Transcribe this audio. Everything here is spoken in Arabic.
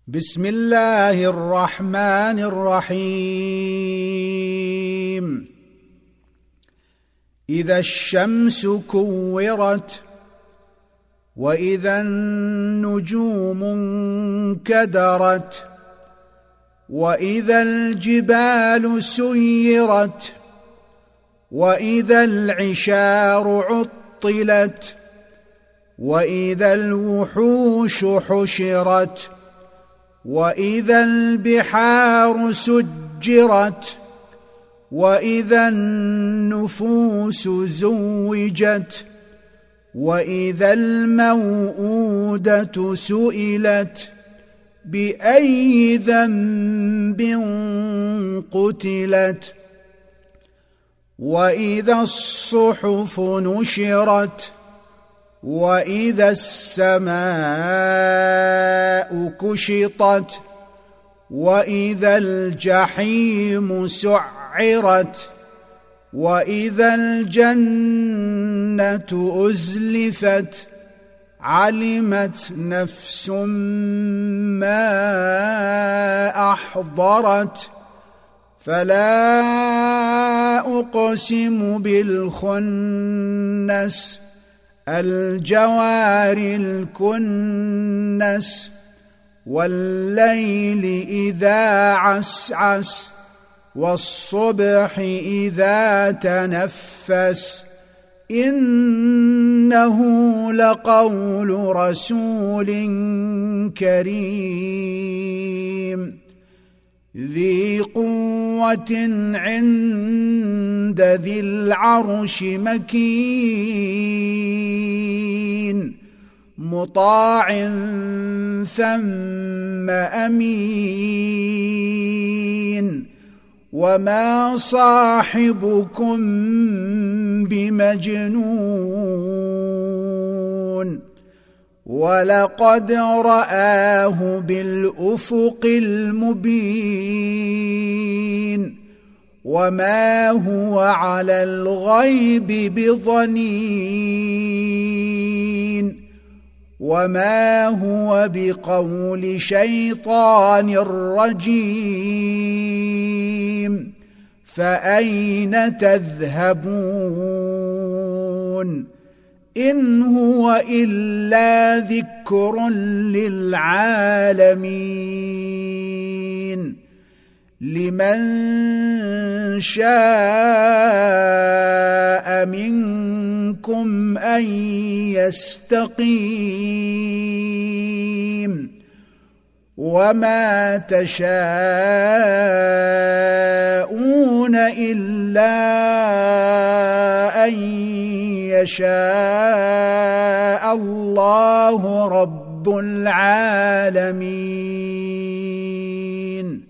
بسم الله الرحمن الرحيم. إذا الشمس كورت وإذا النجوم انكدرت وإذا الجبال سيرت وإذا العشار عطلت وإذا الوحوش حشرت وإذا البحار سجرت وإذا النفوس زوجت وإذا الموءودة سئلت بأي ذنب قتلت وإذا الصحف نشرت وإذا السماء كشطت وإذا الجحيم سعرت وإذا الجنة أزلفت علمت نفس ما أحضرت فلا أقسم بالخنس الجوار الكنس والليل إذا عسعس والصبح إذا تنفس إنه لقول رسول كريم ذي قوة عند ذي العرش مكين مطاع ثم أمين وما صاحبكم بمجنون ولقد رآه بالأفق المبين وما هو على الغيب بضنين وما هو بقول شيطان رجيم فأين تذهبون إن هو إلا ذكر للعالمين لمن شاء منكم أن يستقيم وما تشاءون إلا أن يشاء الله رب العالمين.